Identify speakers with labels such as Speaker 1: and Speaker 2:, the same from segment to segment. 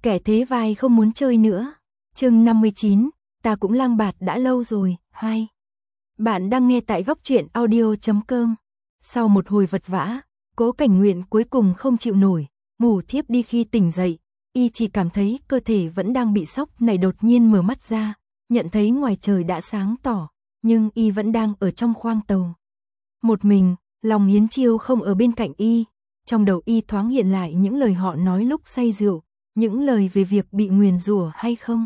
Speaker 1: Kẻ thế vai không muốn chơi nữa. Chương 59, ta cũng lang bạt đã lâu rồi. 2. Bạn đang nghe tại góc truyện audio.com. Sau một hồi vật vã, Cố Cảnh Nguyện cuối cùng không chịu nổi, ngủ thiếp đi. Khi tỉnh dậy, y chỉ cảm thấy cơ thể vẫn đang bị sốc này, đột nhiên mở mắt ra, nhận thấy ngoài trời đã sáng tỏ, nhưng y vẫn đang ở trong khoang tàu. Một mình, Long Hiến Chiêu không ở bên cạnh y, trong đầu y thoáng hiện lại những lời họ nói lúc say rượu, những lời về việc bị nguyền rủa hay không.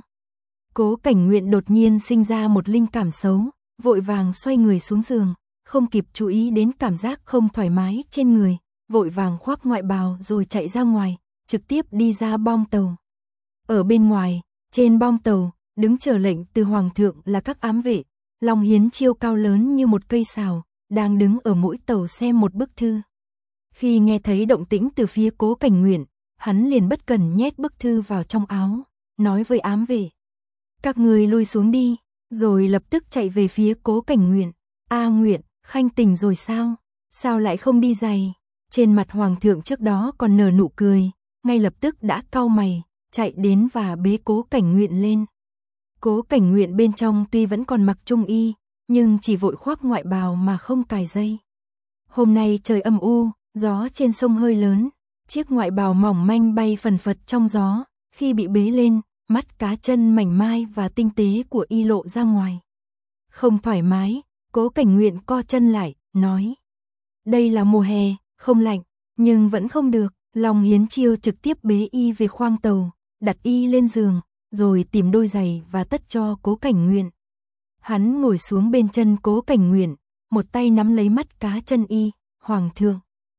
Speaker 1: Cố Cảnh Nguyện đột nhiên sinh ra một linh cảm xấu, vội vàng xoay người xuống giường, không kịp chú ý đến cảm giác không thoải mái trên người, vội vàng khoác ngoại bào rồi chạy ra ngoài, trực tiếp đi ra bong tàu. Ở bên ngoài, trên bong tàu, đứng chờ lệnh từ Hoàng thượng là các ám vệ. Long Hiến Chiêu cao lớn như một cây sào, đang đứng ở mũi tàu xem một bức thư. Khi nghe thấy động tĩnh từ phía Cố Cảnh Nguyện, hắn liền bất cần nhét bức thư vào trong áo, nói với ám vệ: các người lui xuống đi, rồi lập tức chạy về phía Cố Cảnh Nguyện. A Nguyện, Khanh tỉnh rồi sao? Sao lại không đi giày? Trên mặt Hoàng thượng trước đó còn nở nụ cười, ngay lập tức đã cau mày, chạy đến và bế Cố Cảnh Nguyện lên. Cố Cảnh Nguyện bên trong tuy vẫn còn mặc trung y, nhưng chỉ vội khoác ngoại bào mà không cài dây. Hôm nay trời âm u, gió trên sông hơi lớn, chiếc ngoại bào mỏng manh bay phần phật trong gió, khi bị bế lên, mắt cá chân mảnh mai và tinh tế của y lộ ra ngoài. Không thoải mái, Cố Cảnh Nguyện co chân lại, nói: đây là mùa hè, không lạnh, nhưng vẫn không được. Long Hiến Chiêu trực tiếp bế y về khoang tàu, đặt y lên giường, rồi tìm đôi giày và tất cho Cố Cảnh Nguyện. Hắn ngồi xuống bên chân Cố Cảnh Nguyện, một tay nắm lấy mắt cá chân y. Hoàng thượng.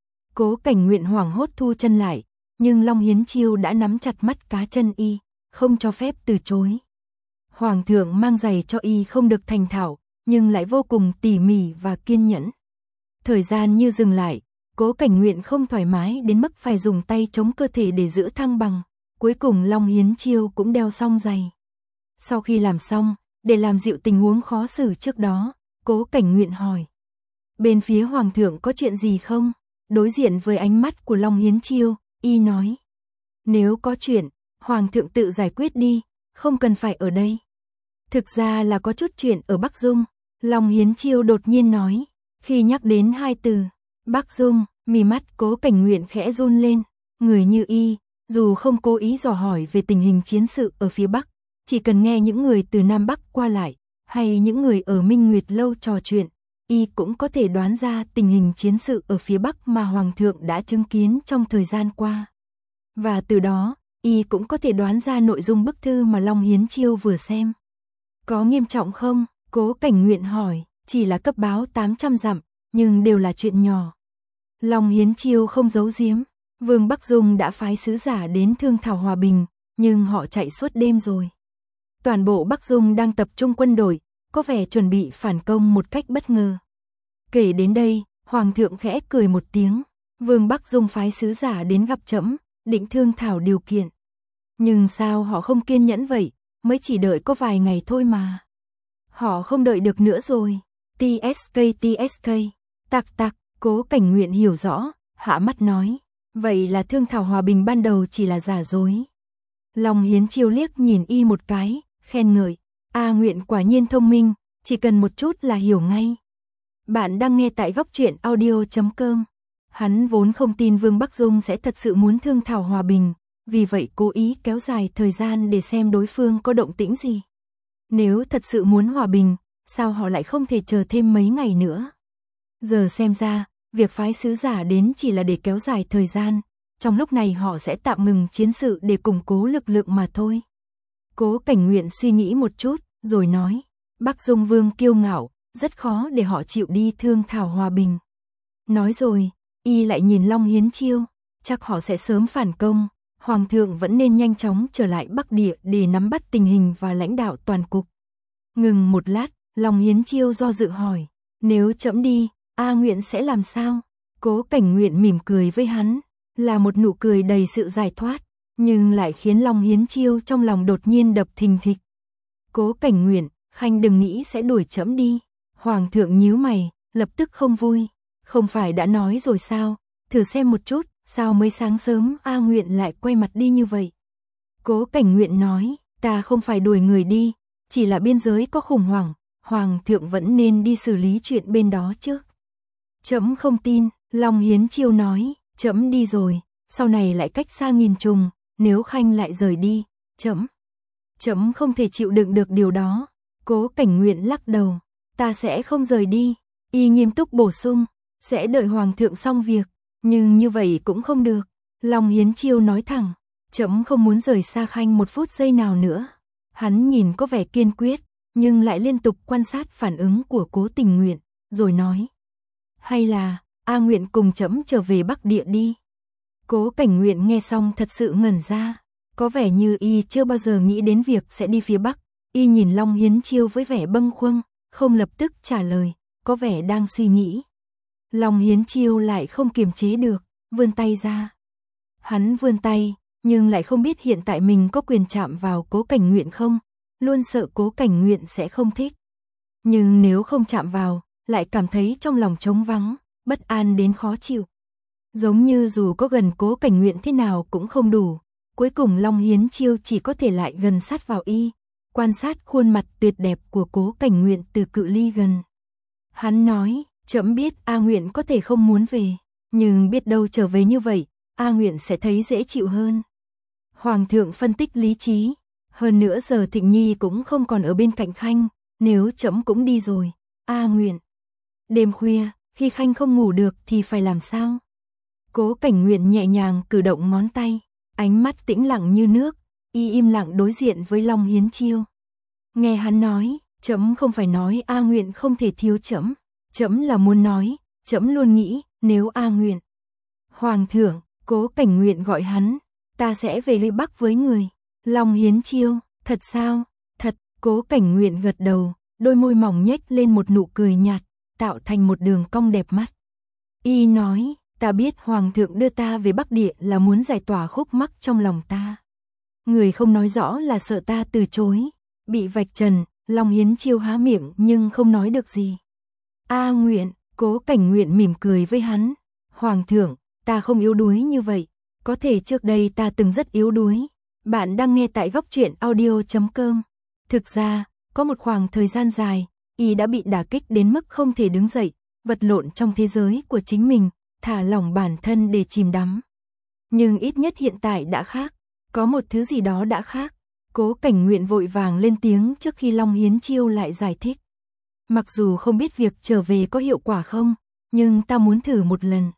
Speaker 1: Cố Cảnh Nguyện hoảng hốt thu chân lại, nhưng Long Hiến Chiêu đã nắm chặt mắt cá chân y, không cho phép từ chối. Hoàng thượng mang giày cho y không được thành thạo, nhưng lại vô cùng tỉ mỉ và kiên nhẫn. Thời gian như dừng lại, Cố Cảnh Nguyện không thoải mái đến mức phải dùng tay chống cơ thể để giữ thăng bằng. Cuối cùng Long Hiến Chiêu cũng đeo xong giày. Sau khi làm xong, để làm dịu tình huống khó xử trước đó, Cố Cảnh Nguyện hỏi: bên phía Hoàng thượng có chuyện gì không? Đối diện với ánh mắt của Long Hiến Chiêu, y nói: nếu có chuyện, Hoàng thượng tự giải quyết đi, không cần phải ở đây. Thực ra là có chút chuyện ở Bắc Dung. Long Hiến Chiêu đột nhiên nói. Khi nhắc đến hai từ Bắc Dung, mí mắt Cố Cảnh Nguyện khẽ run lên. Người như y, dù không cố ý dò hỏi về tình hình chiến sự ở phía Bắc, chỉ cần nghe những người từ Nam Bắc qua lại, hay những người ở Minh Nguyệt Lâu trò chuyện, y cũng có thể đoán ra tình hình chiến sự ở phía Bắc mà Hoàng thượng đã chứng kiến trong thời gian qua. Và từ đó, y cũng có thể đoán ra nội dung bức thư mà Long Hiến Chiêu vừa xem. Có nghiêm trọng không? Cố Cảnh Nguyện hỏi. Chỉ là cấp báo 800 dặm, nhưng đều là chuyện nhỏ. Long Hiến Chiêu không giấu giếm. Vương Bắc Dung đã phái sứ giả đến thương thảo hòa bình, nhưng họ chạy suốt đêm rồi. Toàn bộ Bắc Dung đang tập trung quân đội, có vẻ chuẩn bị phản công một cách bất ngờ. Kể đến đây, Hoàng thượng khẽ cười một tiếng. Vương Bắc Dung phái sứ giả đến gặp trẫm, định thương thảo điều kiện. Nhưng sao họ không kiên nhẫn vậy, mới chỉ đợi có vài ngày thôi mà. Họ không đợi được nữa rồi. TSK. Tạc. Cố Cảnh Nguyện hiểu rõ, hạ mắt nói: vậy là thương thảo hòa bình ban đầu chỉ là giả dối. Long Hiến Chiêu liếc nhìn y một cái, khen ngợi: A Nguyện quả nhiên thông minh, chỉ cần một chút là hiểu ngay. Bạn đang nghe tại góc truyện audio.com. Hắn vốn không tin Vương Bắc Dung sẽ thật sự muốn thương thảo hòa bình, vì vậy cố ý kéo dài thời gian để xem đối phương có động tĩnh gì. Nếu thật sự muốn hòa bình, sao họ lại không thể chờ thêm mấy ngày nữa? Giờ xem ra, việc phái sứ giả đến chỉ là để kéo dài thời gian, trong lúc này họ sẽ tạm ngừng chiến sự để củng cố lực lượng mà thôi. Cố Cảnh Nguyện suy nghĩ một chút, rồi nói: Bắc Dung Vương kiêu ngạo, rất khó để họ chịu đi thương thảo hòa bình. Nói rồi, y lại nhìn Long Hiến Chiêu, chắc họ sẽ sớm phản công, Hoàng thượng vẫn nên nhanh chóng trở lại Bắc Địa để nắm bắt tình hình và lãnh đạo toàn cục. Ngừng một lát, Long Hiến Chiêu do dự hỏi: nếu trẫm đi, A Nguyện sẽ làm sao? Cố Cảnh Nguyện mỉm cười với hắn, là một nụ cười đầy sự giải thoát, nhưng lại khiến Long Hiến Chiêu trong lòng đột nhiên đập thình thịch. Cố Cảnh Nguyện, Khanh đừng nghĩ sẽ đuổi trẫm đi. Hoàng thượng nhíu mày, lập tức không vui. Không phải đã nói rồi sao? Thử xem một chút, sao mới sáng sớm A Nguyện lại quay mặt đi như vậy? Cố Cảnh Nguyện nói, ta không phải đuổi người đi, chỉ là biên giới có khủng hoảng, Hoàng thượng vẫn nên đi xử lý chuyện bên đó chứ. Trẫm không tin, Long Hiến Chiêu nói, trẫm đi rồi, sau này lại cách xa nghìn trùng, nếu Khanh lại rời đi, trẫm không thể chịu đựng được điều đó. Cố Cảnh Nguyện lắc đầu, ta sẽ không rời đi. Y nghiêm túc bổ sung, sẽ đợi Hoàng thượng xong việc, nhưng như vậy cũng không được. Long Hiến Chiêu nói thẳng, trẫm không muốn rời xa Khanh một phút giây nào nữa. Hắn nhìn có vẻ kiên quyết, nhưng lại liên tục quan sát phản ứng của Cố Tình Nguyện, rồi nói, hay là A Nguyện cùng trẫm trở về Bắc Địa đi. Cố Cảnh Nguyện nghe xong thật sự ngẩn ra, có vẻ như y chưa bao giờ nghĩ đến việc sẽ đi phía Bắc. Y nhìn Long Hiến Chiêu với vẻ bâng khuâng, không lập tức trả lời, có vẻ đang suy nghĩ. Long Hiến Chiêu lại không kiềm chế được, vươn tay ra. Hắn vươn tay, nhưng lại không biết hiện tại mình có quyền chạm vào Cố Cảnh Nguyện không, luôn sợ Cố Cảnh Nguyện sẽ không thích. Nhưng nếu không chạm vào, lại cảm thấy trong lòng trống vắng, bất an đến khó chịu. Giống như dù có gần Cố Cảnh Nguyện thế nào cũng không đủ, cuối cùng Long Hiến Chiêu chỉ có thể lại gần sát vào y, quan sát khuôn mặt tuyệt đẹp của Cố Cảnh Nguyện từ cự ly gần. Hắn nói, trẫm biết A Nguyện có thể không muốn về, nhưng biết đâu trở về như vậy, A Nguyện sẽ thấy dễ chịu hơn. Hoàng thượng phân tích lý trí, hơn nữa giờ Thịnh Nhi cũng không còn ở bên cạnh Khanh, nếu trẫm cũng đi rồi, A Nguyện. Đêm khuya, khi Khanh không ngủ được thì phải làm sao? Cố Cảnh Nguyện nhẹ nhàng cử động ngón tay, ánh mắt tĩnh lặng như nước, y im lặng đối diện với Long Hiến Chiêu. Nghe hắn nói, trẫm không phải nói A Nguyện không thể thiếu trẫm, trẫm là muốn nói, trẫm luôn nghĩ, nếu A Nguyện. Hoàng thượng, Cố Cảnh Nguyện gọi hắn, ta sẽ về Huy Bắc với người. Long Hiến Chiêu, thật sao? Thật. Cố Cảnh Nguyện gật đầu, đôi môi mỏng nhếch lên một nụ cười nhạt, tạo thành một đường cong đẹp mắt. Y nói, ta biết Hoàng thượng đưa ta về Bắc Địa là muốn giải tỏa khúc mắc trong lòng ta. Người không nói rõ là sợ ta từ chối. Bị vạch trần, Long Hiến Chiêu há miệng nhưng không nói được gì. A Nguyện, Cố Cảnh Nguyện mỉm cười với hắn. Hoàng thượng, ta không yếu đuối như vậy. Có thể trước đây ta từng rất yếu đuối. Bạn đang nghe tại Góc Truyện Audio.com. Thực ra, có một khoảng thời gian dài, y đã bị đả kích đến mức không thể đứng dậy, vật lộn trong thế giới của chính mình, thả lỏng bản thân để chìm đắm. Nhưng ít nhất hiện tại đã khác, có một thứ gì đó đã khác. Cố Cảnh Nguyện vội vàng lên tiếng trước khi Long Hiến Chiêu lại giải thích. Mặc dù không biết việc trở về có hiệu quả không, nhưng ta muốn thử một lần.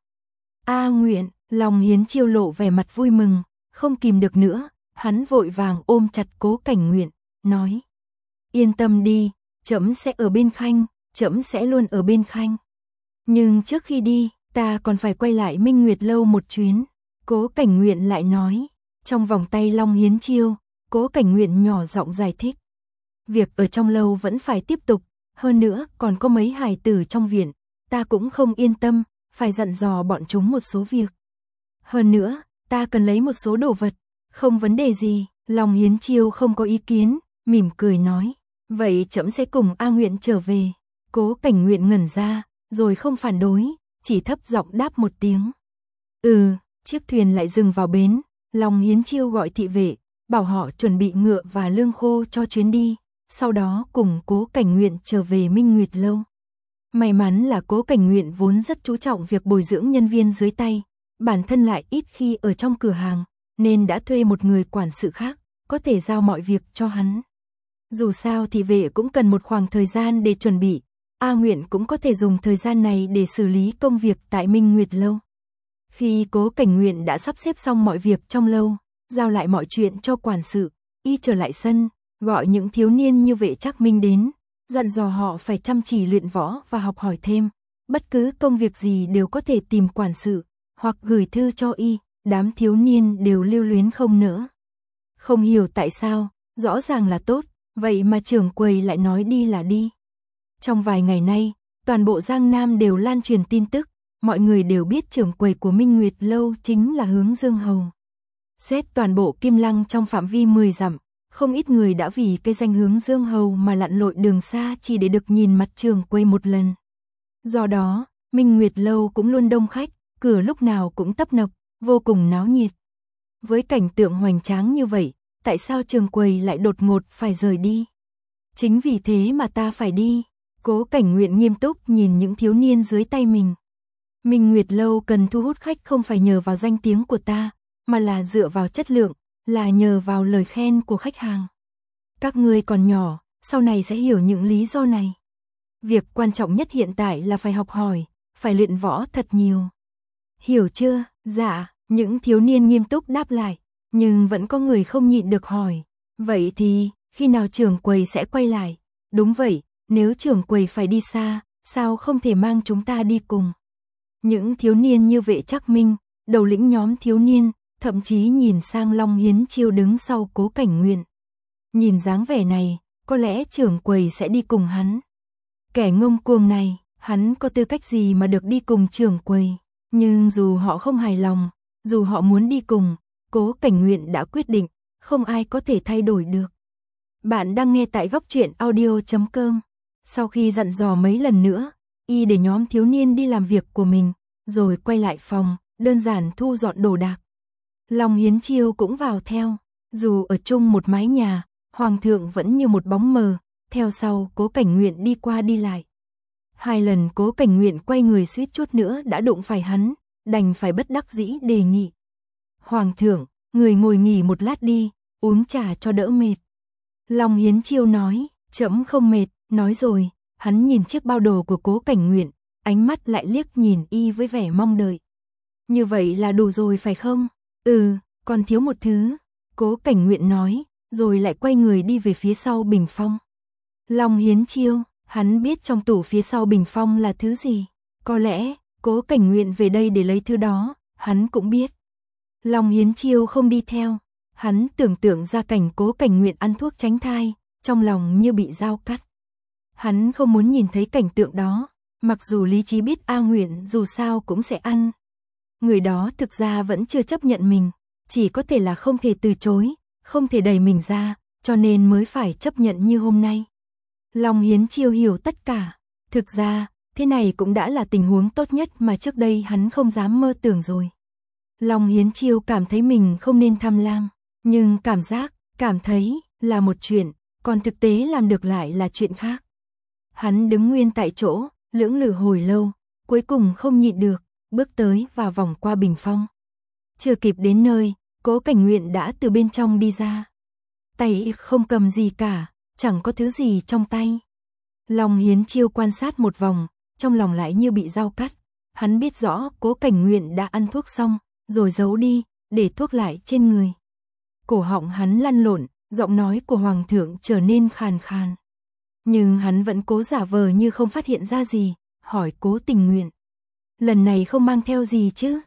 Speaker 1: A Nguyện, Long Hiến Chiêu lộ vẻ mặt vui mừng, không kìm được nữa, hắn vội vàng ôm chặt Cố Cảnh Nguyện, nói. Yên tâm đi, trẫm sẽ ở bên Khanh, trẫm sẽ luôn ở bên Khanh. Nhưng trước khi đi, ta còn phải quay lại Minh Nguyệt Lâu một chuyến. Cố Cảnh Nguyện lại nói, trong vòng tay Long Hiến Chiêu, Cố Cảnh Nguyện nhỏ giọng giải thích. Việc ở trong lâu vẫn phải tiếp tục, hơn nữa còn có mấy hài tử trong viện, ta cũng không yên tâm, phải dặn dò bọn chúng một số việc. Hơn nữa, ta cần lấy một số đồ vật, không vấn đề gì. Long Hiến Chiêu không có ý kiến, mỉm cười nói, vậy trẫm sẽ cùng A Nguyện trở về. Cố Cảnh Nguyện ngẩn ra, rồi không phản đối, chỉ thấp giọng đáp một tiếng. Chiếc thuyền lại dừng vào bến, Long Hiến Chiêu gọi thị vệ, bảo họ chuẩn bị ngựa và lương khô cho chuyến đi, sau đó cùng Cố Cảnh Nguyện trở về Minh Nguyệt Lâu. May mắn là Cố Cảnh Nguyện vốn rất chú trọng việc bồi dưỡng nhân viên dưới tay, bản thân lại ít khi ở trong cửa hàng, nên đã thuê một người quản sự khác, có thể giao mọi việc cho hắn. Dù sao thị vệ cũng cần một khoảng thời gian để chuẩn bị, A Nguyện cũng có thể dùng thời gian này để xử lý công việc tại Minh Nguyệt Lâu. Khi Cố Cảnh Nguyện đã sắp xếp xong mọi việc trong lâu, giao lại mọi chuyện cho quản sự, y trở lại sân, gọi những thiếu niên như Vệ Trác Minh đến, dặn dò họ phải chăm chỉ luyện võ và học hỏi thêm, bất cứ công việc gì đều có thể tìm quản sự, hoặc gửi thư cho y, đám thiếu niên đều lưu luyến không nỡ. Không hiểu tại sao, rõ ràng là tốt, vậy mà trưởng quầy lại nói đi là đi. Trong vài ngày nay, toàn bộ Giang Nam đều lan truyền tin tức, mọi người đều biết trưởng quầy của Minh Nguyệt Lâu chính là Hướng Dương Hầu. Xét toàn bộ Kim Lăng trong phạm vi 10 dặm, không ít người đã vì cái danh Hướng Dương Hầu mà lặn lội đường xa chỉ để được nhìn mặt trưởng quầy một lần. Do đó, Minh Nguyệt Lâu cũng luôn đông khách, cửa lúc nào cũng tấp nập, vô cùng náo nhiệt. Với cảnh tượng hoành tráng như vậy, tại sao Trường Quầy lại đột ngột phải rời đi? Chính vì thế mà ta phải đi. Cố Cảnh Nguyện nghiêm túc nhìn những thiếu niên dưới tay mình. Minh Nguyệt Lâu cần thu hút khách không phải nhờ vào danh tiếng của ta, mà là dựa vào chất lượng, là nhờ vào lời khen của khách hàng. Các ngươi còn nhỏ, sau này sẽ hiểu những lý do này. Việc quan trọng nhất hiện tại là phải học hỏi, phải luyện võ thật nhiều. Hiểu chưa? Dạ, những thiếu niên nghiêm túc đáp lại, nhưng vẫn có người không nhịn được hỏi. Vậy thì, khi nào Trưởng Quầy sẽ quay lại? Đúng vậy, nếu Trưởng Quầy phải đi xa, sao không thể mang chúng ta đi cùng? Những thiếu niên như Vệ Trác Minh, đầu lĩnh nhóm thiếu niên, thậm chí nhìn sang Long Hiến Chiêu đứng sau Cố Cảnh Nguyện. Nhìn dáng vẻ này, có lẽ Trưởng Quầy sẽ đi cùng hắn. Kẻ ngông cuồng này, hắn có tư cách gì mà được đi cùng Trưởng Quầy? Nhưng dù họ không hài lòng, dù họ muốn đi cùng, Cố Cảnh Nguyện đã quyết định, không ai có thể thay đổi được. Bạn đang nghe tại Góc Truyện Audio.com. Sau khi dặn dò mấy lần nữa, y để nhóm thiếu niên đi làm việc của mình, rồi quay lại phòng, đơn giản thu dọn đồ đạc. Long Hiến Chiêu cũng vào theo, dù ở chung một mái nhà, Hoàng thượng vẫn như một bóng mờ, theo sau Cố Cảnh Nguyện đi qua đi lại. 2 lần Cố Cảnh Nguyện quay người suýt chút nữa đã đụng phải hắn, đành phải bất đắc dĩ đề nghị. Hoàng thượng, người ngồi nghỉ một lát đi, uống trà cho đỡ mệt. Long Hiến Chiêu nói, trẫm không mệt, nói rồi, hắn nhìn chiếc bao đồ của Cố Cảnh Nguyện, ánh mắt lại liếc nhìn y với vẻ mong đợi. Như vậy là đủ rồi phải không? Còn thiếu một thứ, Cố Cảnh Nguyện nói, rồi lại quay người đi về phía sau bình phong. Long Hiến Chiêu, hắn biết trong tủ phía sau bình phong là thứ gì, có lẽ Cố Cảnh Nguyện về đây để lấy thứ đó, hắn cũng biết. Long Hiến Chiêu không đi theo, hắn tưởng tượng ra cảnh Cố Cảnh Nguyện ăn thuốc tránh thai, trong lòng như bị dao cắt. Hắn không muốn nhìn thấy cảnh tượng đó, mặc dù lý trí biết A Nguyện dù sao cũng sẽ ăn. Người đó thực ra vẫn chưa chấp nhận mình, chỉ có thể là không thể từ chối, không thể đẩy mình ra, cho nên mới phải chấp nhận như hôm nay. Long Hiến Chiêu hiểu tất cả, thực ra, thế này cũng đã là tình huống tốt nhất mà trước đây hắn không dám mơ tưởng rồi. Long Hiến Chiêu cảm thấy mình không nên tham lam, nhưng cảm thấy là một chuyện, còn thực tế làm được lại là chuyện khác. Hắn đứng nguyên tại chỗ, lưỡng lự hồi lâu, cuối cùng không nhịn được, bước tới và vòng qua bình phong. Chưa kịp đến nơi, Cố Cảnh Nguyện đã từ bên trong đi ra. Tay không cầm gì cả, chẳng có thứ gì trong tay. Long Hiến Chiêu quan sát một vòng, trong lòng lại như bị dao cắt. Hắn biết rõ Cố Cảnh Nguyện đã ăn thuốc xong, rồi giấu đi, để thuốc lại trên người. Cổ họng hắn lăn lộn, giọng nói của Hoàng thượng trở nên khàn khàn. Nhưng hắn vẫn cố giả vờ như không phát hiện ra gì, hỏi Cố Tình Nguyện. Lần này không mang theo gì chứ?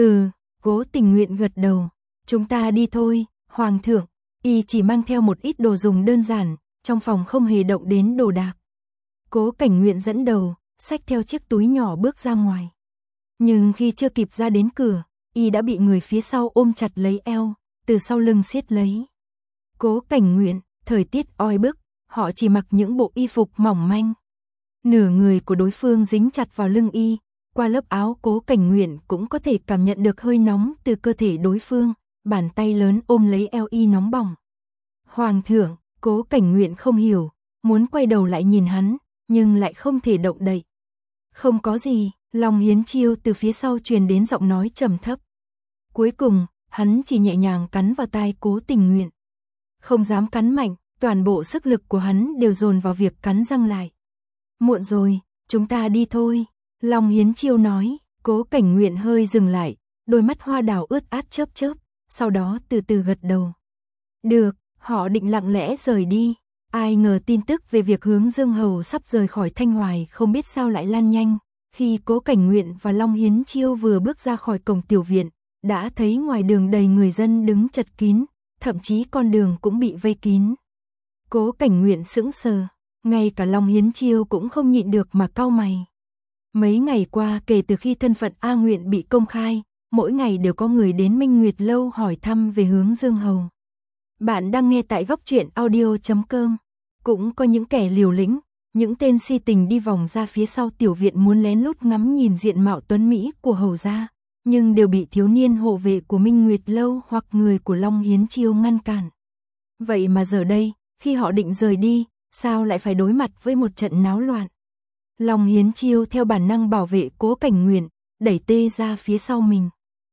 Speaker 1: Cố Tình Nguyện gật đầu. Chúng ta đi thôi, Hoàng thượng. Y chỉ mang theo một ít đồ dùng đơn giản, trong phòng không hề động đến đồ đạc. Cố Cảnh Nguyện dẫn đầu, xách theo chiếc túi nhỏ bước ra ngoài. Nhưng khi chưa kịp ra đến cửa, y đã bị người phía sau ôm chặt lấy eo, từ sau lưng siết lấy. Cố Cảnh Nguyện, thời tiết oi bức, họ chỉ mặc những bộ y phục mỏng manh. Nửa người của đối phương dính chặt vào lưng y, qua lớp áo Cố Cảnh Nguyện cũng có thể cảm nhận được hơi nóng từ cơ thể đối phương, bàn tay lớn ôm lấy eo y nóng bỏng. Hoàng thượng, Cố Cảnh Nguyện không hiểu, muốn quay đầu lại nhìn hắn, nhưng lại không thể động đậy. Không có gì, Long Hiến Chiêu từ phía sau truyền đến giọng nói trầm thấp. Cuối cùng, hắn chỉ nhẹ nhàng cắn vào tai Cố Tình Nguyện. Không dám cắn mạnh, toàn bộ sức lực của hắn đều dồn vào việc cắn răng lại. Muộn rồi, chúng ta đi thôi, Long Hiến Chiêu nói. Cố Cảnh Nguyện hơi dừng lại, đôi mắt hoa đào ướt át chớp chớp, sau đó từ từ gật đầu. Được, họ định lặng lẽ rời đi. Ai ngờ tin tức về việc Hướng Dương Hầu sắp rời khỏi Thanh Hoài không biết sao lại lan nhanh. Khi Cố Cảnh Nguyện và Long Hiến Chiêu vừa bước ra khỏi cổng tiểu viện, đã thấy ngoài đường đầy người dân đứng chật kín, thậm chí con đường cũng bị vây kín. Cố Cảnh Nguyện sững sờ, ngay cả Long Hiến Chiêu cũng không nhịn được mà cau mày. Mấy ngày qua kể từ khi thân phận A Nguyện bị công khai, mỗi ngày đều có người đến Minh Nguyệt Lâu hỏi thăm về Hướng Dương Hầu. Bạn đang nghe tại Góc Truyện Audio.com. Cũng có những kẻ liều lĩnh, những tên si tình đi vòng ra phía sau tiểu viện muốn lén lút ngắm nhìn diện mạo tuấn mỹ của hầu gia, nhưng đều bị thiếu niên hộ vệ của Minh Nguyệt Lâu hoặc người của Long Hiến Chiêu ngăn cản. Vậy mà giờ đây, khi họ định rời đi, sao lại phải đối mặt với một trận náo loạn? Long Hiến Chiêu theo bản năng bảo vệ Cố Cảnh Nguyện, đẩy Tê ra phía sau mình.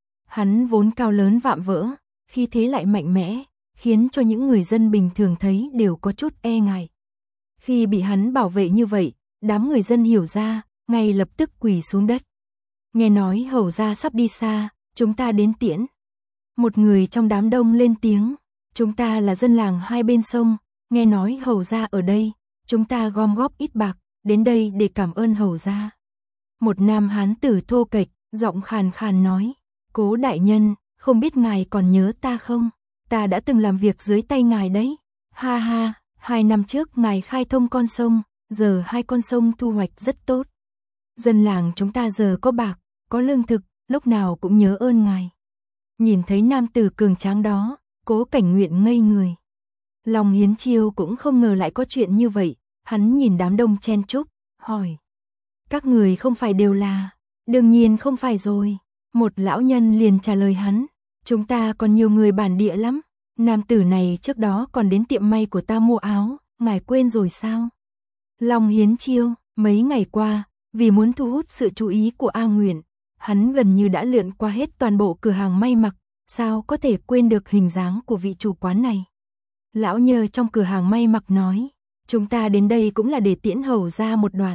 Speaker 1: Hắn vốn cao lớn vạm vỡ, khi thế lại mạnh mẽ, khiến cho những người dân bình thường thấy đều có chút e ngại. Khi bị hắn bảo vệ như vậy, đám người dân hiểu ra, ngay lập tức quỳ xuống đất. Nghe nói hầu gia sắp đi xa, chúng ta đến tiễn. Một người trong đám đông lên tiếng, chúng ta là dân làng hai bên sông, nghe nói hầu gia ở đây, chúng ta gom góp ít bạc, đến đây để cảm ơn hầu gia. Một nam hán tử thô kệch, giọng khàn khàn nói, Cố đại nhân, không biết ngài còn nhớ ta không? Ta đã từng làm việc dưới tay ngài đấy. Ha ha, 2 năm trước ngài khai thông con sông, giờ 2 con sông thu hoạch rất tốt. Dân làng chúng ta giờ có bạc, có lương thực, lúc nào cũng nhớ ơn ngài. Nhìn thấy nam tử cường tráng đó, Cố Cảnh Nguyện ngây người. Long Hiến Chiêu cũng không ngờ lại có chuyện như vậy, hắn nhìn đám đông chen chúc, hỏi. Các người không phải đều là? Đương nhiên không phải rồi. Một lão nhân liền trả lời hắn, chúng ta còn nhiều người bản địa lắm. Nam tử này trước đó còn đến tiệm may của ta mua áo, ngài quên rồi sao? Long Hiến Chiêu, mấy ngày qua, vì muốn thu hút sự chú ý của A Nguyện, hắn gần như đã lượn qua hết toàn bộ cửa hàng may mặc, sao có thể quên được hình dáng của vị chủ quán này? Lão nhờ trong cửa hàng may mặc nói, chúng ta đến đây cũng là để tiễn hầu ra một đoạn.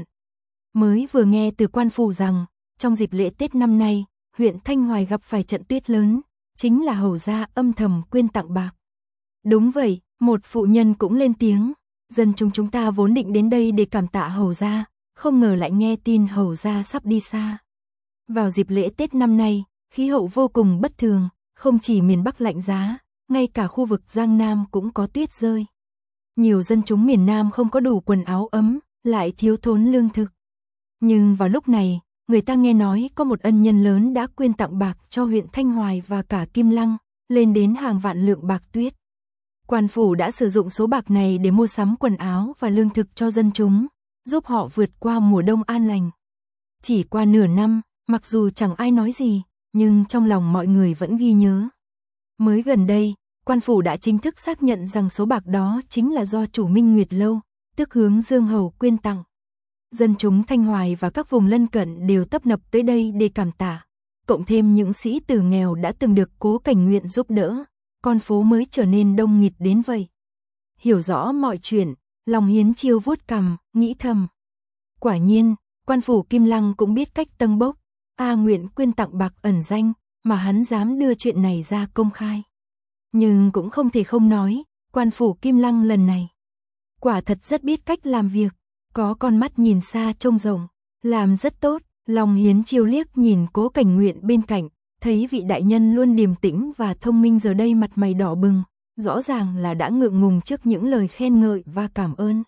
Speaker 1: Mới vừa nghe từ quan phủ rằng, trong dịp lễ Tết năm nay, huyện Thanh Hoài gặp phải trận tuyết lớn, chính là hầu gia âm thầm quyên tặng bạc. Đúng vậy, một phụ nhân cũng lên tiếng, dân chúng ta vốn định đến đây để cảm tạ hầu gia, không ngờ lại nghe tin hầu gia sắp đi xa. Vào dịp lễ Tết năm nay, khí hậu vô cùng bất thường, không chỉ miền Bắc lạnh giá, ngay cả khu vực Giang Nam cũng có tuyết rơi. Nhiều dân chúng miền Nam không có đủ quần áo ấm, lại thiếu thốn lương thực. Nhưng vào lúc này, người ta nghe nói có một ân nhân lớn đã quyên tặng bạc cho huyện Thanh Hoài và cả Kim Lăng, lên đến hàng vạn lượng bạc tuyết. Quan phủ đã sử dụng số bạc này để mua sắm quần áo và lương thực cho dân chúng, giúp họ vượt qua mùa đông an lành. Chỉ qua nửa năm, mặc dù chẳng ai nói gì, nhưng trong lòng mọi người vẫn ghi nhớ. Mới gần đây, quan phủ đã chính thức xác nhận rằng số bạc đó chính là do chủ Minh Nguyệt Lâu, tức Hướng Dương Hầu quyên tặng. Dân chúng Thanh Hoài và các vùng lân cận đều tấp nập tới đây để cảm tạ. Cộng thêm những sĩ tử nghèo đã từng được Cố Cảnh Nguyện giúp đỡ, con phố mới trở nên đông nghịt đến vậy. Hiểu rõ mọi chuyện, Long Hiến Chiêu vuốt cằm, nghĩ thầm. Quả nhiên, quan phủ Kim Lăng cũng biết cách tâng bốc, A Nguyện quyên tặng bạc ẩn danh, mà hắn dám đưa chuyện này ra công khai. Nhưng cũng không thể không nói, quan phủ Kim Lăng lần này quả thật rất biết cách làm việc, có con mắt nhìn xa trông rộng, làm rất tốt. Long Hiến Chiêu liếc nhìn Cố Cảnh Nguyện bên cạnh, thấy vị đại nhân luôn điềm tĩnh và thông minh giờ đây mặt mày đỏ bừng, rõ ràng là đã ngượng ngùng trước những lời khen ngợi và cảm ơn.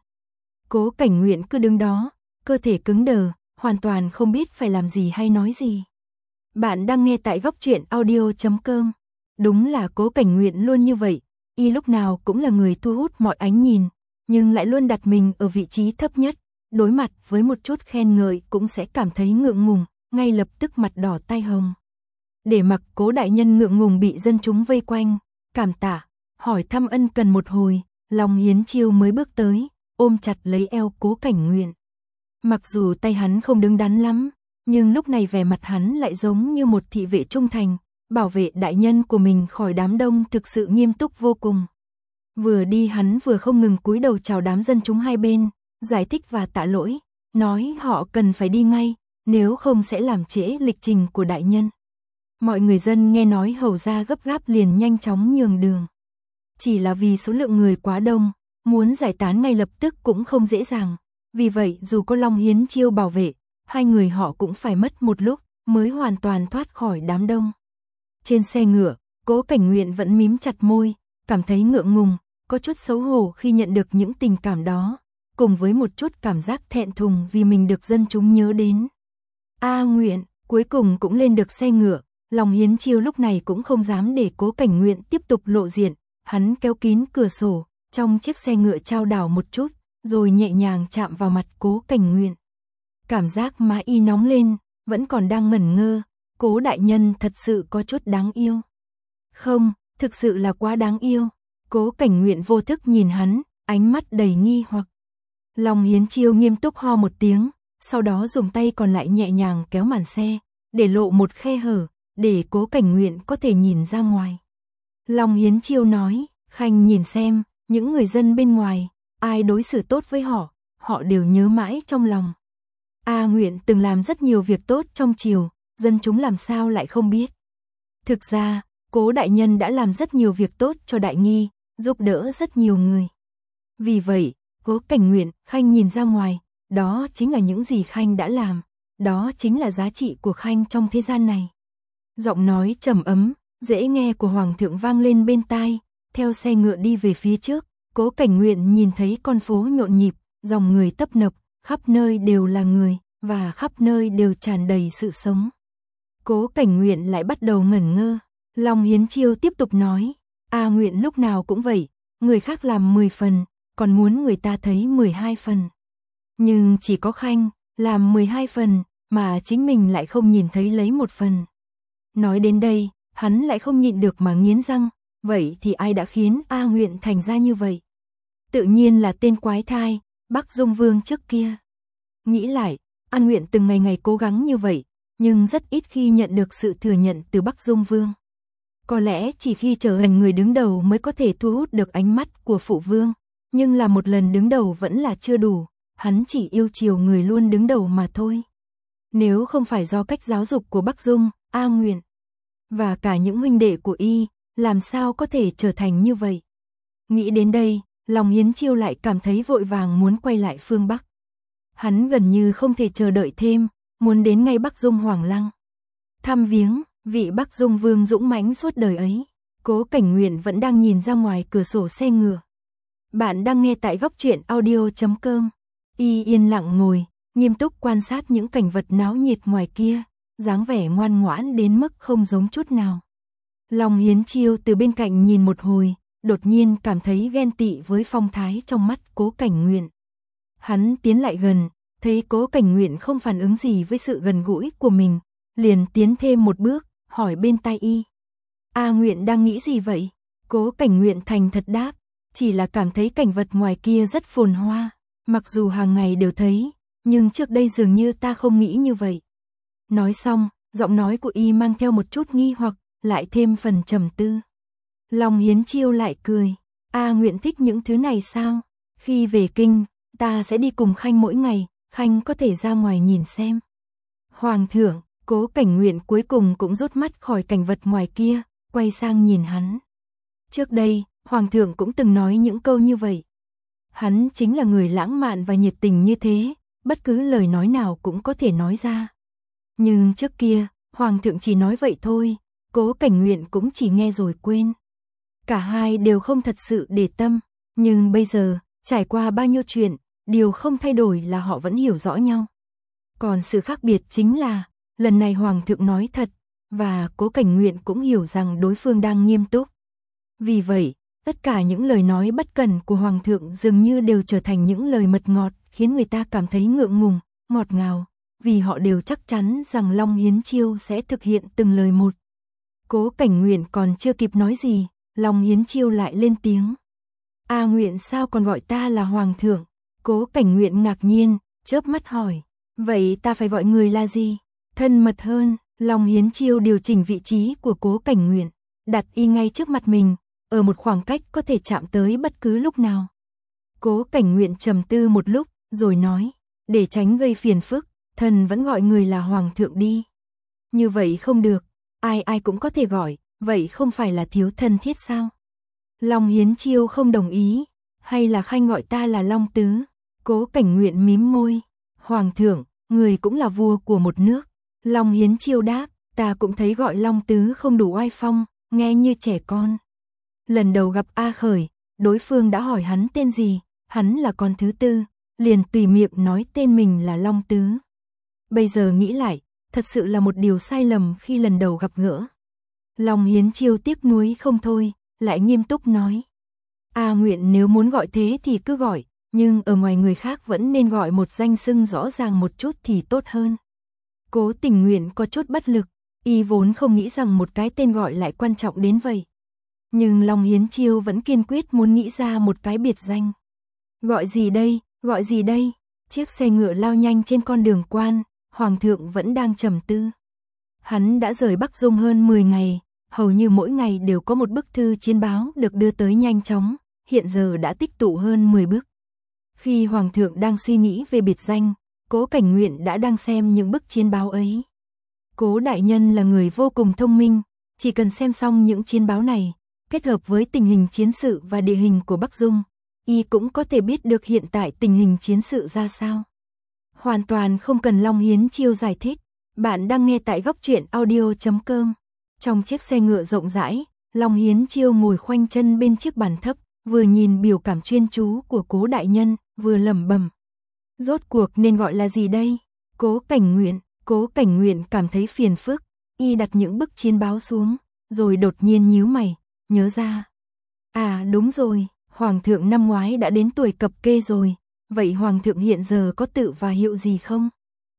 Speaker 1: Cố Cảnh Nguyện cứ đứng đó, cơ thể cứng đờ, hoàn toàn không biết phải làm gì hay nói gì. Bạn đang nghe tại Góc Truyện Audio.com. Đúng là Cố Cảnh Nguyện luôn như vậy, y lúc nào cũng là người thu hút mọi ánh nhìn, nhưng lại luôn đặt mình ở vị trí thấp nhất, đối mặt với một chút khen ngợi cũng sẽ cảm thấy ngượng ngùng, ngay lập tức mặt đỏ tai hồng. Để mặc Cố đại nhân ngượng ngùng bị dân chúng vây quanh, cảm tạ, hỏi thăm ân cần một hồi, Long Hiến Chiêu mới bước tới, ôm chặt lấy eo Cố Cảnh Nguyện. Mặc dù tay hắn không đứng đắn lắm, nhưng lúc này vẻ mặt hắn lại giống như một thị vệ trung thành, bảo vệ đại nhân của mình khỏi đám đông, thực sự nghiêm túc vô cùng. Vừa đi hắn vừa không ngừng cúi đầu chào đám dân chúng hai bên, giải thích và tạ lỗi, nói họ cần phải đi ngay, nếu không sẽ làm trễ lịch trình của đại nhân. Mọi người dân nghe nói hầu ra gấp gáp liền nhanh chóng nhường đường. Chỉ là vì số lượng người quá đông, muốn giải tán ngay lập tức cũng không dễ dàng. Vì vậy dù có Long Hiến Chiêu bảo vệ, hai người họ cũng phải mất một lúc mới hoàn toàn thoát khỏi đám đông. Trên xe ngựa, Cố Cảnh Nguyện vẫn mím chặt môi, cảm thấy ngượng ngùng, có chút xấu hổ khi nhận được những tình cảm đó, cùng với một chút cảm giác thẹn thùng vì mình được dân chúng nhớ đến. A Nguyện, cuối cùng cũng lên được xe ngựa, Long Hiến Chiêu lúc này cũng không dám để Cố Cảnh Nguyện tiếp tục lộ diện, hắn kéo kín cửa sổ, trong chiếc xe ngựa chao đảo một chút, rồi nhẹ nhàng chạm vào mặt Cố Cảnh Nguyện. Cảm giác má y nóng lên, vẫn còn đang ngẩn ngơ, Cố đại nhân thật sự có chút đáng yêu. Không, thực sự là quá đáng yêu. Cố Cảnh Nguyện vô thức nhìn hắn, ánh mắt đầy nghi hoặc. Long Hiến Chiêu nghiêm túc ho một tiếng, sau đó dùng tay còn lại nhẹ nhàng kéo màn xe, để lộ một khe hở, để Cố Cảnh Nguyện có thể nhìn ra ngoài. Long Hiến Chiêu nói, Khanh nhìn xem, những người dân bên ngoài, ai đối xử tốt với họ, họ đều nhớ mãi trong lòng. A Nguyện từng làm rất nhiều việc tốt trong triều, dân chúng làm sao lại không biết. Thực ra, Cố đại nhân đã làm rất nhiều việc tốt cho Đại Nghi, giúp đỡ rất nhiều người. Vì vậy, Cố Cảnh Nguyện, Khanh nhìn ra ngoài, đó chính là những gì Khanh đã làm, đó chính là giá trị của Khanh trong thế gian này. Giọng nói trầm ấm, dễ nghe của Hoàng thượng vang lên bên tai, theo xe ngựa đi về phía trước, Cố Cảnh Nguyện nhìn thấy con phố nhộn nhịp, dòng người tấp nập, khắp nơi đều là người, và khắp nơi đều tràn đầy sự sống. Cố Cảnh Nguyện lại bắt đầu ngẩn ngơ. Long Hiến Chiêu tiếp tục nói, A Nguyện lúc nào cũng vậy, người khác làm 10 phần, còn muốn người ta thấy 12 phần. Nhưng chỉ có Khanh, làm 12 phần, mà chính mình lại không nhìn thấy lấy 1 phần. Nói đến đây, hắn lại không nhịn được mà nghiến răng, vậy thì ai đã khiến A Nguyện thành ra như vậy? Tự nhiên là tên quái thai, Bắc Dung Vương trước kia. Nghĩ lại, A Nguyện từng ngày ngày cố gắng như vậy, nhưng rất ít khi nhận được sự thừa nhận từ Bắc Dung Vương. Có lẽ chỉ khi trở thành người đứng đầu mới có thể thu hút được ánh mắt của phụ vương, nhưng là một lần đứng đầu vẫn là chưa đủ, hắn chỉ yêu chiều người luôn đứng đầu mà thôi. Nếu không phải do cách giáo dục của Bắc Dung, A Nguyện và cả những huynh đệ của y, làm sao có thể trở thành như vậy? Nghĩ đến đây, Long Hiến Chiêu lại cảm thấy vội vàng muốn quay lại phương Bắc. Hắn gần như không thể chờ đợi thêm, muốn đến ngay Bắc Dung Hoàng lăng. Thăm viếng vị Bắc Dung Vương dũng mãnh suốt đời ấy. Cố Cảnh Nguyện vẫn đang nhìn ra ngoài cửa sổ xe ngựa. Bạn đang nghe tại góc truyện audio.com. Y yên lặng ngồi, nghiêm túc quan sát những cảnh vật náo nhiệt ngoài kia, dáng vẻ ngoan ngoãn đến mức không giống chút nào. Long Hiến Chiêu từ bên cạnh nhìn một hồi, đột nhiên cảm thấy ghen tị với phong thái trong mắt Cố Cảnh Nguyện. Hắn tiến lại gần, thấy Cố Cảnh Nguyện không phản ứng gì với sự gần gũi của mình, liền tiến thêm một bước, hỏi bên tai y. A Nguyện đang nghĩ gì vậy? Cố Cảnh Nguyện thành thật đáp, chỉ là cảm thấy cảnh vật ngoài kia rất phồn hoa, mặc dù hàng ngày đều thấy, nhưng trước đây dường như ta không nghĩ như vậy. Nói xong, giọng nói của y mang theo một chút nghi hoặc, lại thêm phần trầm tư. Long Hiến Chiêu lại cười, A Nguyện thích những thứ này sao? Khi về kinh, ta sẽ đi cùng Khanh mỗi ngày, Khanh có thể ra ngoài nhìn xem. Hoàng thượng, Cố Cảnh Nguyện cuối cùng cũng rút mắt khỏi cảnh vật ngoài kia, quay sang nhìn hắn. Trước đây, Hoàng thượng cũng từng nói những câu như vậy. Hắn chính là người lãng mạn và nhiệt tình như thế, bất cứ lời nói nào cũng có thể nói ra. Nhưng trước kia, Hoàng thượng chỉ nói vậy thôi, Cố Cảnh Nguyện cũng chỉ nghe rồi quên. Cả hai đều không thật sự để tâm, nhưng bây giờ, trải qua bao nhiêu chuyện, điều không thay đổi là họ vẫn hiểu rõ nhau. Còn sự khác biệt chính là, lần này Hoàng thượng nói thật, và Cố Cảnh Nguyện cũng hiểu rằng đối phương đang nghiêm túc. Vì vậy, tất cả những lời nói bất cần của Hoàng thượng dường như đều trở thành những lời mật ngọt, khiến người ta cảm thấy ngượng ngùng, ngọt ngào, vì họ đều chắc chắn rằng Long Hiến Chiêu sẽ thực hiện từng lời một. Cố Cảnh Nguyện còn chưa kịp nói gì, Long Hiến Chiêu lại lên tiếng. A Nguyện sao còn gọi ta là Hoàng thượng? Cố Cảnh Nguyện ngạc nhiên, chớp mắt hỏi. Vậy ta phải gọi người là gì? Thân mật hơn, Long Hiến Chiêu điều chỉnh vị trí của Cố Cảnh Nguyện, đặt y ngay trước mặt mình, ở một khoảng cách có thể chạm tới bất cứ lúc nào. Cố Cảnh Nguyện trầm tư một lúc, rồi nói, để tránh gây phiền phức, thần vẫn gọi người là Hoàng thượng đi. Như vậy không được, ai ai cũng có thể gọi, vậy không phải là thiếu thân thiết sao? Long Hiến Chiêu không đồng ý, hay là Khanh gọi ta là Long Tứ? Cố Cảnh Nguyện mím môi, Hoàng thượng, người cũng là vua của một nước. Long Hiến Chiêu đáp, ta cũng thấy gọi Long Tứ không đủ oai phong, nghe như trẻ con. Lần đầu gặp A Khởi, đối phương đã hỏi hắn tên gì, hắn là con thứ tư, liền tùy miệng nói tên mình là Long Tứ. Bây giờ nghĩ lại, thật sự là một điều sai lầm khi lần đầu gặp gỡ. Long Hiến Chiêu tiếc nuối không thôi, lại nghiêm túc nói. A Nguyện nếu muốn gọi thế thì cứ gọi, nhưng ở ngoài người khác vẫn nên gọi một danh xưng rõ ràng một chút thì tốt hơn. Cố Tình Nguyện có chút bất lực, y vốn không nghĩ rằng một cái tên gọi lại quan trọng đến vậy. Nhưng Long Hiến Chiêu vẫn kiên quyết muốn nghĩ ra một cái biệt danh. Gọi gì đây, gọi gì đây? Chiếc xe ngựa lao nhanh trên con đường quan, Hoàng thượng vẫn đang trầm tư. Hắn đã rời Bắc Dung hơn 10 ngày, hầu như mỗi ngày đều có một bức thư chiến báo được đưa tới nhanh chóng, hiện giờ đã tích tụ hơn 10 bức. Khi Hoàng thượng đang suy nghĩ về biệt danh, Cố Cảnh Nguyện đã đang xem những bức chiến báo ấy. Cố đại nhân là người vô cùng thông minh, chỉ cần xem xong những chiến báo này, kết hợp với tình hình chiến sự và địa hình của Bắc Dung, y cũng có thể biết được hiện tại tình hình chiến sự ra sao. Hoàn toàn không cần Long Hiến Chiêu giải thích. Bạn đang nghe tại góc truyện audio.com. Trong chiếc xe ngựa rộng rãi, Long Hiến Chiêu ngồi khoanh chân bên chiếc bàn thấp, vừa nhìn biểu cảm chuyên chú của Cố đại nhân, vừa lẩm bẩm. Rốt cuộc nên gọi là gì đây? Cố Cảnh Nguyện. Cố Cảnh Nguyện cảm thấy phiền phức, y đặt những bức chiến báo xuống, rồi đột nhiên nhíu mày, nhớ ra. À đúng rồi, Hoàng thượng năm ngoái đã đến tuổi cập kê rồi, vậy Hoàng thượng hiện giờ có tự và hiệu gì không?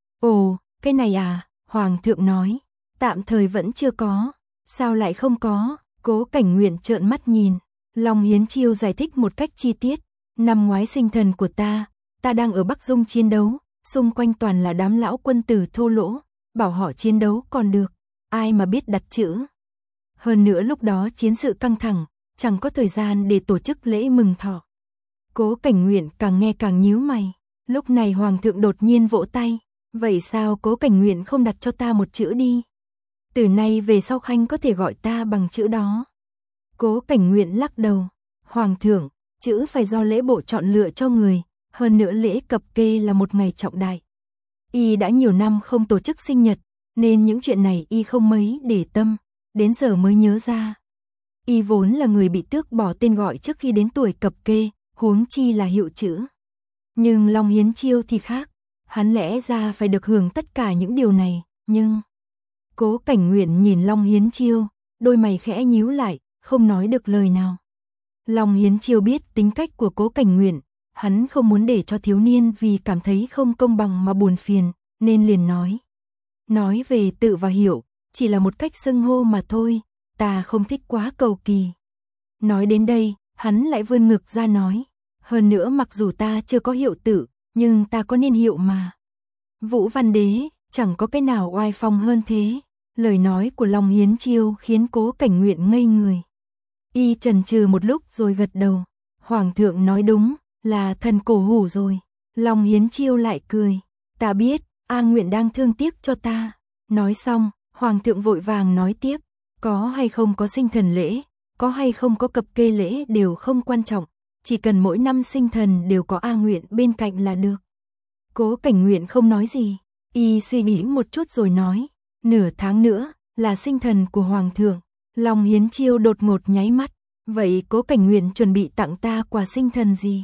Speaker 1: Ồ, cái này à, Hoàng thượng nói, tạm thời vẫn chưa có, sao lại không có? Cố Cảnh Nguyện trợn mắt nhìn, Long Hiến Chiêu giải thích một cách chi tiết, năm ngoái sinh thần của ta đang ở Bắc Dung chiến đấu, xung quanh toàn là đám lão quân tử thô lỗ, bảo họ chiến đấu còn được, ai mà biết đặt chữ. Hơn nữa lúc đó chiến sự căng thẳng, chẳng có thời gian để tổ chức lễ mừng thọ. Cố Cảnh Nguyện càng nghe càng nhíu mày, lúc này Hoàng thượng đột nhiên vỗ tay, vậy sao Cố Cảnh Nguyện không đặt cho ta một chữ đi? Từ nay về sau khanh có thể gọi ta bằng chữ đó. Cố Cảnh Nguyện lắc đầu, Hoàng thượng, chữ phải do lễ bộ chọn lựa cho người, hơn nữa lễ cập kê là một ngày trọng đại. Y đã nhiều năm không tổ chức sinh nhật, nên những chuyện này y không mấy để tâm, đến giờ mới nhớ ra. Y vốn là người bị tước bỏ tên gọi trước khi đến tuổi cập kê, huống chi là hiệu chữ. Nhưng Long Hiến Chiêu thì khác, hắn lẽ ra phải được hưởng tất cả những điều này, nhưng... Cố Cảnh Nguyện nhìn Long Hiến Chiêu, đôi mày khẽ nhíu lại, không nói được lời nào. Long Hiến Chiêu biết tính cách của Cố Cảnh Nguyện, hắn không muốn để cho thiếu niên vì cảm thấy không công bằng mà buồn phiền, nên liền nói. Nói về tự và hiệu, chỉ là một cách xưng hô mà thôi, ta không thích quá cầu kỳ. Nói đến đây, hắn lại vươn ngực ra nói. Hơn nữa mặc dù ta chưa có hiệu tự, nhưng ta có niên hiệu mà. Vũ Văn Đế, chẳng có cái nào oai phong hơn thế. Lời nói của Long Hiến Chiêu khiến Cố Cảnh Nguyện ngây người. Y chần chừ một lúc rồi gật đầu. Hoàng thượng nói đúng, là thần cổ hủ rồi. Long Hiến Chiêu lại cười. Ta biết, A Nguyện đang thương tiếc cho ta. Nói xong, Hoàng thượng vội vàng nói tiếp. Có hay không có sinh thần lễ, có hay không có cập kê lễ đều không quan trọng. Chỉ cần mỗi năm sinh thần đều có A Nguyện bên cạnh là được. Cố Cảnh Nguyện không nói gì. Y suy nghĩ một chút rồi nói. Nửa tháng nữa là sinh thần của Hoàng thượng. Long Hiến Chiêu đột ngột nháy mắt. Vậy Cố Cảnh Nguyện chuẩn bị tặng ta quà sinh thần gì?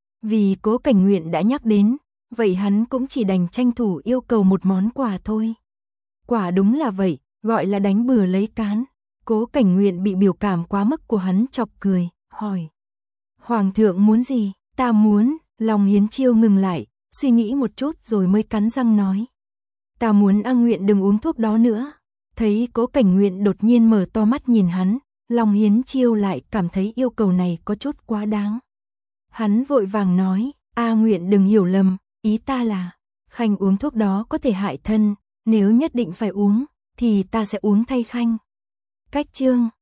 Speaker 1: Vì Cố Cảnh Nguyện đã nhắc đến, vậy hắn cũng chỉ đành tranh thủ yêu cầu một món quà thôi. Quả đúng là vậy, gọi là đánh bừa lấy cán. Cố Cảnh Nguyện bị biểu cảm quá mức của hắn chọc cười, hỏi. Hoàng thượng muốn gì? Ta muốn. Long Hiến Chiêu ngừng lại, suy nghĩ một chút rồi mới cắn răng nói. Ta muốn A Nguyện đừng uống thuốc đó nữa. Thấy Cố Cảnh Nguyện đột nhiên mở to mắt nhìn hắn, Long Hiến Chiêu lại cảm thấy yêu cầu này có chút quá đáng. Hắn vội vàng nói, A Nguyện đừng hiểu lầm, ý ta là, khanh uống thuốc đó có thể hại thân, nếu nhất định phải uống, thì ta sẽ uống thay khanh. Cách chương